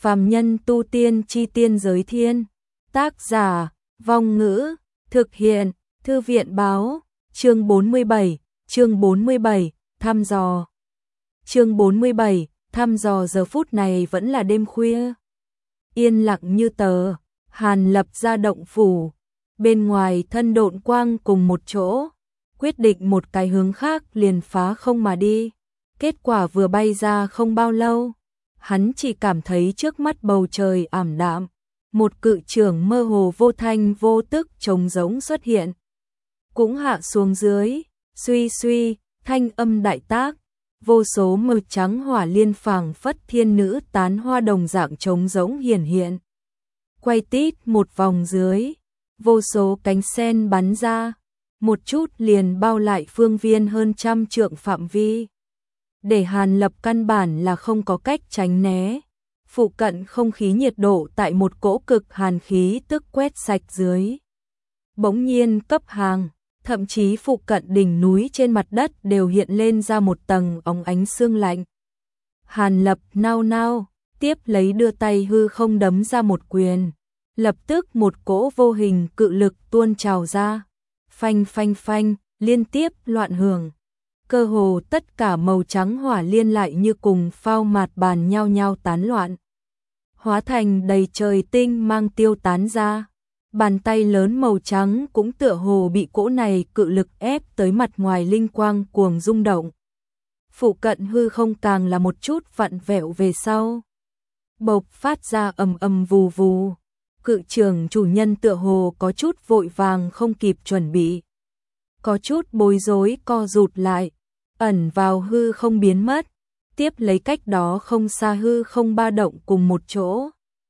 Phàm nhân tu tiên chi tiên giới thiên. Tác giả, Vong Ngữ, thực hiện, Thư viện báo, chương 47, thăm dò. Chương 47, thăm dò. Giờ phút này vẫn là đêm khuya. Yên lặng như tờ, Hàn Lập ra động phủ. Bên ngoài thân độn quang cùng một chỗ, quyết định một cái hướng khác liền phá không mà đi. Kết quả vừa bay ra không bao lâu, hắn chỉ cảm thấy trước mắt bầu trời ảm đạm, một cự chưởng mơ hồ vô thanh vô tức trống rỗng xuất hiện, cũng hạ xuống dưới, suy suy, thanh âm đại tác, vô số màu trắng hỏa liên phảng phất thiên nữ tán hoa đồng dạng trống rỗng hiển hiện. Quay tít một vòng dưới, vô số cánh sen bắn ra, một chút liền bao lại phương viên hơn trăm trượng phạm vi. Để Hàn Lập căn bản là không có cách tránh né. Phụ cận không khí nhiệt độ tại một cỗ cực hàn khí tức quét sạch dưới. Bỗng nhiên cấp hàng, thậm chí phụ cận đỉnh núi trên mặt đất đều hiện lên ra một tầng óng ánh sương lạnh. Hàn Lập nao nao, tiếp lấy đưa tay hư không đấm ra một quyền. Lập tức một cỗ vô hình cự lực tuôn trào ra. Phanh phanh phanh, liên tiếp loạn hưởng. Cơ hồ tất cả màu trắng hỏa liên lại như cùng phao mạt bàn nhau nhau tán loạn. Hóa thành đầy trời tinh mang tiêu tán ra. Bàn tay lớn màu trắng cũng tựa hồ bị cỗ này cự lực ép tới mặt ngoài linh quang cuồng rung động. Phụ cận hư không càng là một chút vặn vẹo về sau. Bộc phát ra ầm ầm vù vù. Cự trường chủ nhân tựa hồ có chút vội vàng không kịp chuẩn bị. Có chút bối rối co rụt lại, ẩn vào hư không biến mất, tiếp lấy cách đó không xa hư không ba động cùng một chỗ.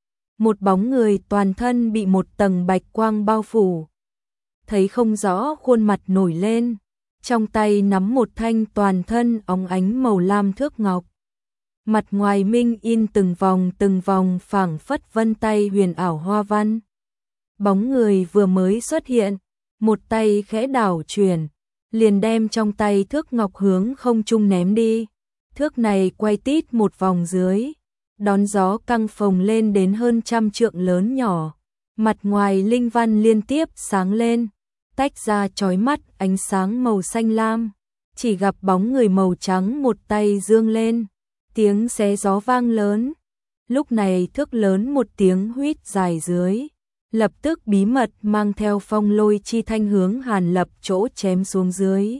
Một bóng người toàn thân bị một tầng bạch quang bao phủ. Thấy không rõ khuôn mặt nổi lên, trong tay nắm một thanh toàn thân óng ánh màu lam thước ngọc. Mặt ngoài minh in từng vòng phảng phất vân tay huyền ảo hoa văn. Bóng người vừa mới xuất hiện, một tay khẽ đảo chuyển, liền đem trong tay thước ngọc hướng không trung ném đi. Thước này quay tít một vòng dưới, đón gió căng phồng lên đến hơn trăm trượng lớn nhỏ. Mặt ngoài linh văn liên tiếp sáng lên, tách ra chói mắt ánh sáng màu xanh lam. Chỉ gặp bóng người màu trắng một tay giương lên, tiếng xé gió vang lớn. Lúc này thước lớn một tiếng huýt dài dưới, lập tức bí mật mang theo phong lôi chi thanh hướng Hàn Lập chỗ chém xuống dưới.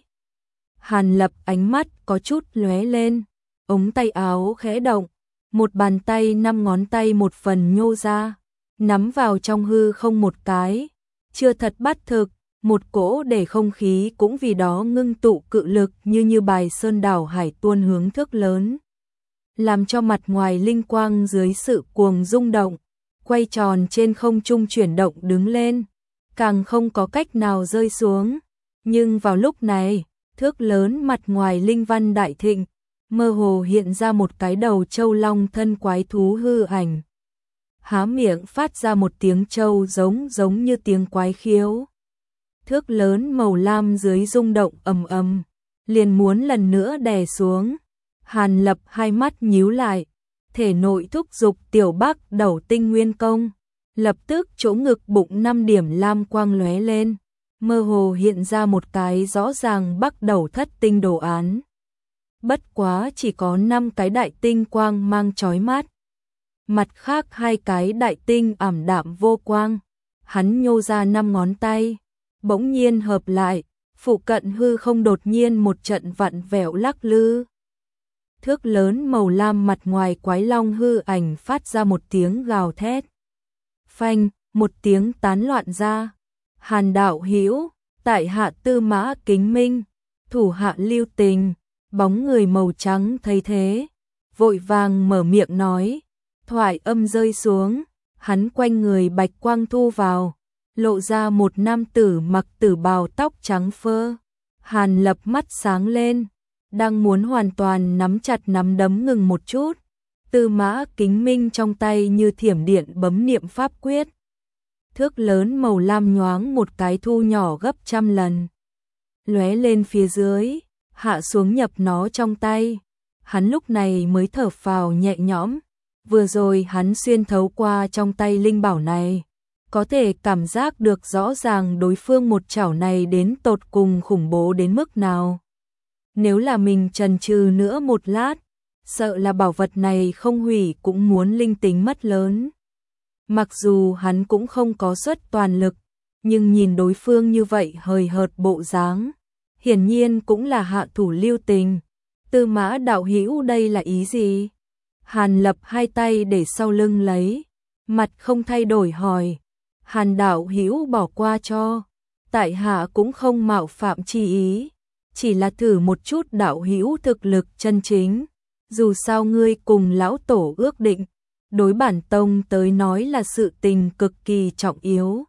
Hàn Lập ánh mắt có chút lóe lên, ống tay áo khẽ động, một bàn tay 5 ngón tay một phần nhô ra, nắm vào trong hư không một cái, chưa thật bắt thực, một cỗ để không khí cũng vì đó ngưng tụ cự lực như bài sơn đảo hải tuôn hướng thước lớn, làm cho mặt ngoài linh quang dưới sự cuồng rung động, quay tròn trên không trung chuyển động đứng lên, càng không có cách nào rơi xuống. Nhưng vào lúc này, thước lớn mặt ngoài linh văn đại thịnh, mơ hồ hiện ra một cái đầu châu long thân quái thú hư ảnh. Há miệng phát ra một tiếng châu giống như tiếng quái khiếu. Thước lớn màu lam dưới rung động ầm ầm, liền muốn lần nữa đè xuống. Hàn Lập hai mắt nhíu lại, thể nội thúc dục tiểu bắc đầu tinh nguyên công, lập tức chỗ ngực bụng 5 điểm lam quang lóe lên, mơ hồ hiện ra một cái rõ ràng bắc đầu thất tinh đồ án. Bất quá chỉ có 5 cái đại tinh quang mang chói mắt, mặt khác 2 cái đại tinh ảm đạm vô quang. Hắn nhô ra 5 ngón tay, bỗng nhiên hợp lại, phụ cận hư không đột nhiên một trận vặn vẹo lắc lư. Thước lớn màu lam mặt ngoài quái long hư ảnh phát ra một tiếng gào thét. Phanh, một tiếng tán loạn ra. Hàn đạo hữu, tại hạ Tư Mã Kính Minh, thủ hạ Lưu Tình. Bóng người màu trắng thấy thế, vội vàng mở miệng nói. Thoại âm rơi xuống, hắn quanh người bạch quang thu vào, lộ ra một nam tử mặc tử bào tóc trắng phơ. Hàn Lập mắt sáng lên, đang muốn hoàn toàn nắm chặt nắm đấm ngừng một chút. Tư Mã Kính Minh trong tay như thiểm điện bấm niệm pháp quyết. Thước lớn màu lam nhoáng một cái thu nhỏ gấp trăm lần, lóe lên phía dưới, hạ xuống nhập nó trong tay. Hắn lúc này mới thở phào nhẹ nhõm, Vừa rồi hắn xuyên thấu qua trong tay linh bảo này, có thể cảm giác được rõ ràng đối phương một chảo này đến tột cùng khủng bố đến mức nào. Nếu là mình chần chừ nữa một lát, sợ là bảo vật này không hủy cũng muốn linh tính mất lớn. Mặc dù hắn cũng không có suất toàn lực, nhưng nhìn đối phương như vậy hời hợt bộ dáng, hiển nhiên cũng là hạ thủ lưu tình. Tư Mã đạo hữu đây là ý gì? Hàn Lập hai tay để sau lưng lấy, mặt không thay đổi hỏi. Hàn đạo hữu bỏ qua cho, tại hạ cũng không mạo phạm chi ý, chỉ là thử một chút đạo hữu thực lực chân chính. Dù sao ngươi cùng lão tổ ước định, đối bản tông tới nói là sự tình cực kỳ trọng yếu.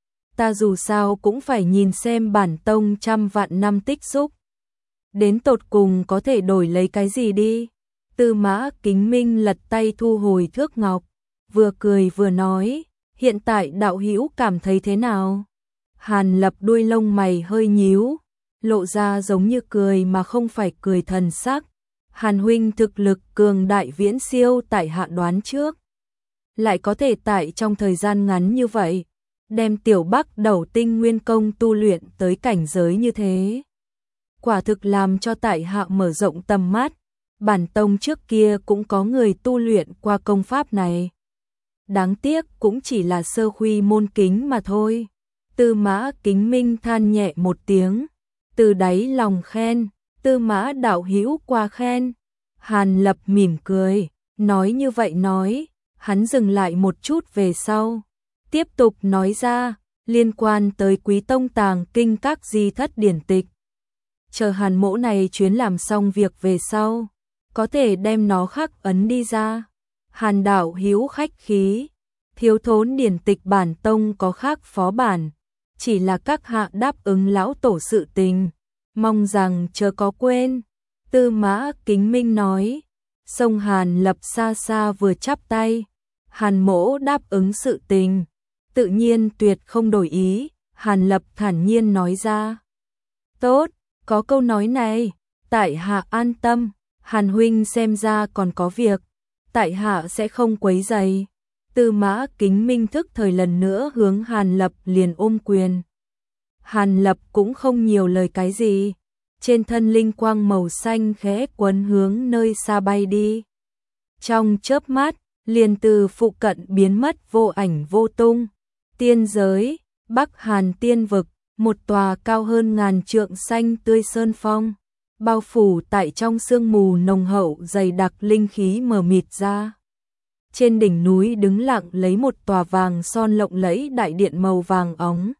Ta dù sao cũng phải nhìn xem bản tông trăm vạn năm tích xúc, đến tột cùng có thể đổi lấy cái gì đi. Tư Mã Kính Minh lật tay thu hồi thước ngọc, vừa cười vừa nói, hiện tại đạo hữu cảm thấy thế nào? Hàn Lập đuôi lông mày hơi nhíu, lộ ra giống như cười mà không phải cười thần sắc. Hàn huynh thực lực cường đại viễn siêu tại hạ đoán trước, lại có thể tại trong thời gian ngắn như vậy, đem tiểu Bắc Đầu Tinh Nguyên Công tu luyện tới cảnh giới như thế. Quả thực làm cho tại hạ mở rộng tầm mắt, bản tông trước kia cũng có người tu luyện qua công pháp này. Đáng tiếc cũng chỉ là sơ khuy môn kính mà thôi. Tư Mã Kính Minh than nhẹ một tiếng, từ đáy lòng khen, Tư Mã đạo hữu qua khen. Hàn Lập mỉm cười, nói như vậy nói, hắn dừng lại một chút về sau, tiếp tục nói ra, liên quan tới Quý Tông tàng kinh các di thất điển tịch. Chờ Hàn mỗ này chuyến làm xong việc về sau, có thể đem nó khắc ấn đi ra. Hàn đạo hữu khách khí, thiếu thốn điển tịch bản tông có khắc phó bản, chỉ là các hạ đáp ứng lão tổ sự tình, mong rằng chớ có quên. Tư Mã Kính Minh nói. Song Hàn Lập xa xa vừa chắp tay, Hàn mỗ đáp ứng sự tình, tự nhiên tuyệt không đổi ý. Hàn Lập thản nhiên nói ra. Tốt, có câu nói này, tại hạ an tâm. Hàn huynh xem ra còn có việc, tại hạ sẽ không quấy rầy. Tư Mã Kính Minh thức thời lần nữa hướng Hàn Lập liền ôm quyền. Hàn Lập cũng không nhiều lời cái gì, trên thân linh quang màu xanh khẽ quấn hướng nơi xa bay đi. Trong chớp mắt, liền từ phụ cận biến mất vô ảnh vô tung. Tiên giới, Bắc Hàn Tiên vực, một tòa cao hơn ngàn trượng xanh tươi sơn phong, bao phủ tại trong sương mù nồng hậu dày đặc linh khí mờ mịt ra. Trên đỉnh núi đứng lặng lấy một tòa vàng son lộng lẫy đại điện màu vàng óng,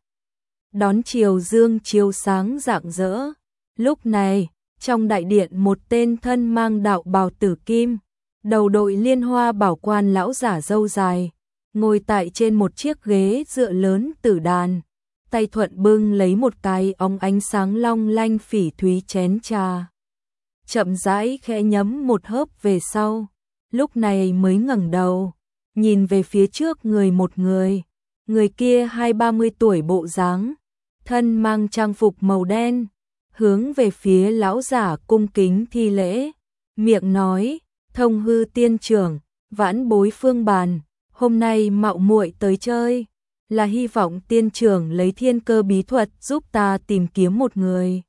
đón chiều dương chiếu sáng rạng rỡ. Lúc này, trong đại điện một tên thân mang đạo bào tử kim, đầu đội liên hoa bảo quan lão giả râu dài, ngồi tại trên một chiếc ghế dựa lớn tử đàn, tay thuận bưng lấy một cái óng ánh sáng long lanh phỉ thúy chén trà. Chậm rãi khẽ nhấm một hớp về sau, lúc này mới ngẩng đầu, nhìn về phía trước một người. Người kia 20-30 tuổi bộ dáng, thân mang trang phục màu đen, hướng về phía lão giả cung kính thi lễ, miệng nói, Thông Hư tiên trưởng, vãn bối Phương Bàn, hôm nay mạo muội tới chơi, là hy vọng tiên trưởng lấy thiên cơ bí thuật giúp ta tìm kiếm một người.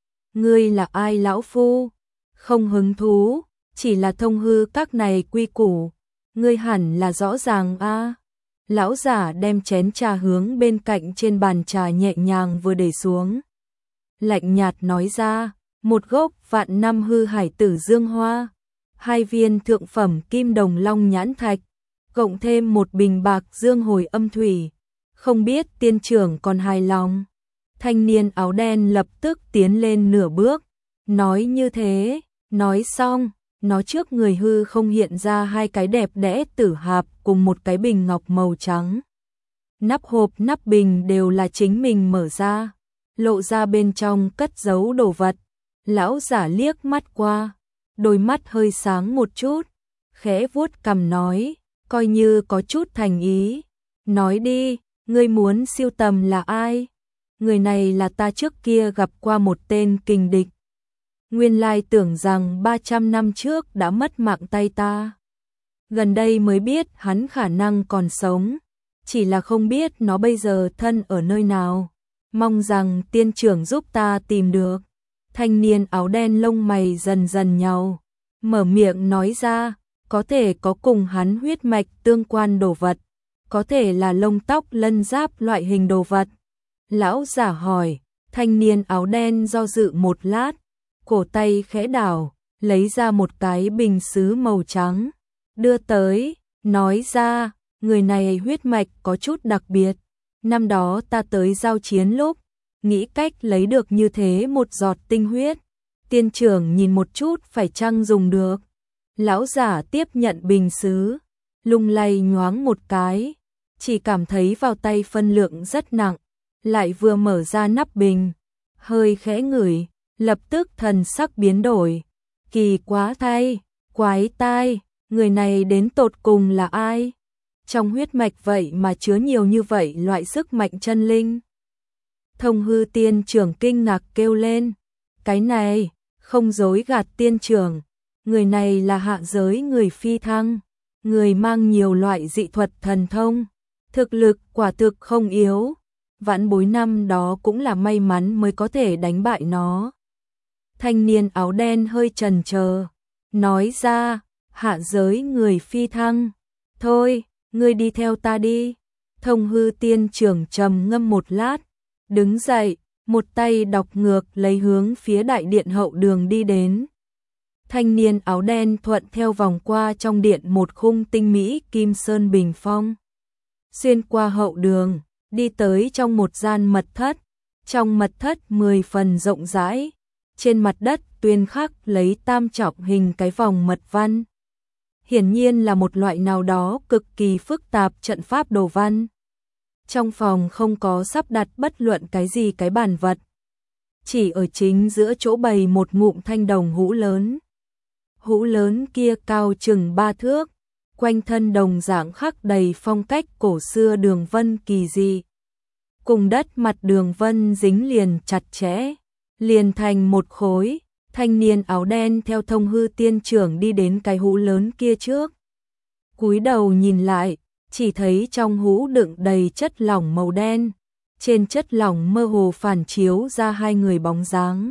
Ngươi là ai lão phu? Không hứng thú, chỉ là thông hư các này quy củ, ngươi hẳn là rõ ràng a. Lão giả đem chén trà hướng bên cạnh trên bàn trà nhẹ nhàng vừa để xuống, lạnh nhạt nói ra, một gốc vạn năm hư hải tử dương hoa, 2 viên thượng phẩm kim đồng long nhãn thạch, cộng thêm một bình bạc dương hồi âm thủy, không biết tiên trưởng còn hài lòng. Thanh niên áo đen lập tức tiến lên nửa bước, nói như thế, nói xong, nó trước người hư không hiện ra 2 cái đẹp đẽ tử hạp cùng một cái bình ngọc màu trắng. Nắp hộp nắp bình đều là chính mình mở ra, lộ ra bên trong cất giấu đồ vật. Lão giả liếc mắt qua, đôi mắt hơi sáng một chút, khẽ vuốt cằm nói, coi như có chút thành ý. Nói đi, ngươi muốn siêu tầm là ai? Người này là ta trước kia gặp qua một tên kình địch. Nguyên lai tưởng rằng 300 năm trước đã mất mạng tay ta. Gần đây mới biết hắn khả năng còn sống, chỉ là không biết nó bây giờ thân ở nơi nào. Mong rằng tiên trưởng giúp ta tìm được. Thanh niên áo đen lông mày dần dần nhàu, mở miệng nói ra, có thể có cùng hắn huyết mạch tương quan đồ vật, có thể là lông tóc lân giáp loại hình đồ vật. Lão giả hỏi, thanh niên áo đen do dự một lát, cổ tay khẽ đảo, lấy ra một cái bình sứ màu trắng, đưa tới, nói ra, người này huyết mạch có chút đặc biệt. Năm đó ta tới giao chiến lúc, nghĩ cách lấy được như thế một giọt tinh huyết. Tiên trưởng nhìn một chút phải chăng dùng được. Lão giả tiếp nhận bình sứ, lung lay nhoáng một cái, chỉ cảm thấy vào tay phân lượng rất nặng, lại vừa mở ra nắp bình, hơi khẽ ngửi, lập tức thần sắc biến đổi. Kỳ quá thay, quái tai, người này đến tột cùng là ai? Trong huyết mạch vậy mà chứa nhiều như vậy loại sức mạnh chân linh. Thông hư tiên trưởng kinh ngạc kêu lên, cái này, không dối gạt tiên trưởng, người này là hạ giới người phi thăng, người mang nhiều loại dị thuật thần thông, thực lực quả thực không yếu, vãn bối năm đó cũng là may mắn mới có thể đánh bại nó. Thanh niên áo đen hơi chần chờ, nói ra, hạ giới người phi thăng, thôi, ngươi đi theo ta đi. Thông hư tiên trưởng trầm ngâm một lát, đứng dậy, một tay đọc ngược lấy hướng phía đại điện hậu đường đi đến. Thanh niên áo đen thuận theo vòng qua trong điện một khung tinh mỹ kim sơn bình phong. Xuyên qua hậu đường, đi tới trong một gian mật thất. Trong mật thất 10 phần rộng rãi, trên mặt đất tuyên khắc lấy tam trọng hình cái vòng mật văn. Hiển nhiên là một loại nào đó cực kỳ phức tạp trận pháp đồ văn. Trong phòng không có sắp đặt bất luận cái gì cái bàn vật. Chỉ ở chính giữa chỗ bày một ngụm thanh đồng hũ lớn. Hũ lớn kia cao chừng 3 thước, quanh thân đồng dạng khắc đầy phong cách cổ xưa đường vân kỳ dị. Cùng đất mặt đường vân dính liền chặt chẽ, liền thành một khối. Thanh niên áo đen theo thông hư tiên trưởng đi đến cái hũ lớn kia trước. Cúi đầu nhìn lại, chỉ thấy trong hũ đựng đầy chất lỏng màu đen. Trên chất lỏng mơ hồ phản chiếu ra hai người bóng dáng.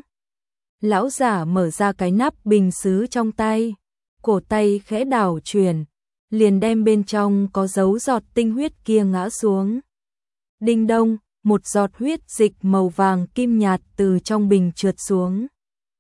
Lão giả mở ra cái nắp bình sứ trong tay, cổ tay khẽ đảo chuyển, liền đem bên trong có dấu giọt tinh huyết kia ngã xuống. Đinh đông, một giọt huyết dịch màu vàng kim nhạt từ trong bình trượt xuống,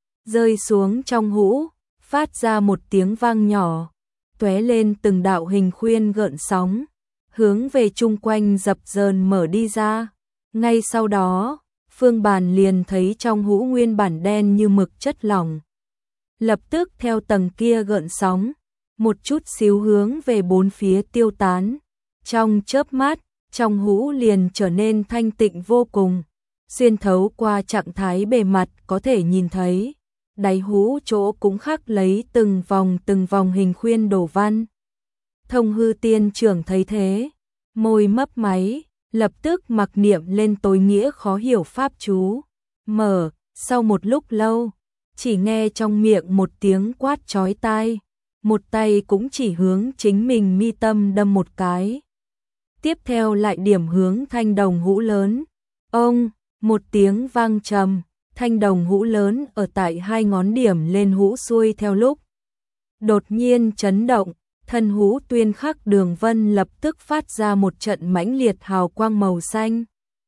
rơi xuống trong hũ, phát ra một tiếng vang nhỏ, tóe lên từng đạo hình khuyên gợn sóng, hướng về chung quanh dập dờn mở đi ra. Ngay sau đó, Phương Bàn liền thấy trong hũ nguyên bản đen như mực chất lỏng, lập tức theo tầng kia gợn sóng, một chút xíu hướng về bốn phía tiêu tán. Trong chớp mắt, trong hũ liền trở nên thanh tịnh vô cùng, xuyên thấu qua trạng thái bề mặt có thể nhìn thấy. Đáy hũ chỗ cũng khắc lấy từng vòng hình khuyên đồ văn. Thông hư tiên trưởng thấy thế, môi mấp máy, lập tức mặc niệm lên tối nghĩa khó hiểu pháp chú. Mở, sau một lúc lâu, chỉ nghe trong miệng một tiếng quát chói tai, một tay cũng chỉ hướng chính mình mi tâm đâm một cái. Tiếp theo lại điểm hướng thanh đồng hũ lớn. Ông, một tiếng vang trầm. Thanh đồng hũ lớn ở tại hai ngón điểm lên hũ xuôi theo lúc. Đột nhiên chấn động, thân hũ tuyên khắc đường vân lập tức phát ra một trận mãnh liệt hào quang màu xanh.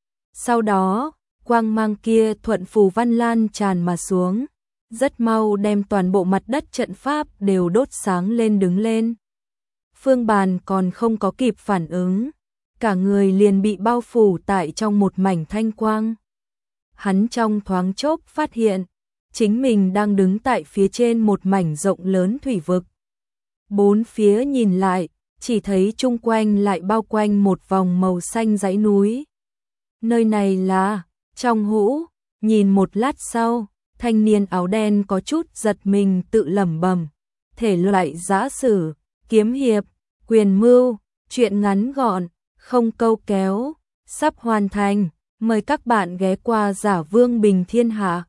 Sau đó, quang mang kia thuận phù văn lan tràn mà xuống, rất mau đem toàn bộ mặt đất trận pháp đều đốt sáng lên đứng lên. Phương Bàn còn không có kịp phản ứng, cả người liền bị bao phủ tại trong một mảnh thanh quang. Hắn trong thoáng chốc phát hiện, chính mình đang đứng tại phía trên một mảnh rộng lớn thủy vực. Bốn phía nhìn lại, chỉ thấy chung quanh lại bao quanh một vòng màu xanh dãy núi. Nơi này là, trong hũ, nhìn một lát sau, thanh niên áo đen có chút giật mình tự lẩm bẩm, thể loại giã sử, kiếm hiệp, quyền mưu, truyện ngắn gọn, không câu kéo, sắp hoàn thành. Mời các bạn ghé qua Giả Vương Bình Thiên Hạ.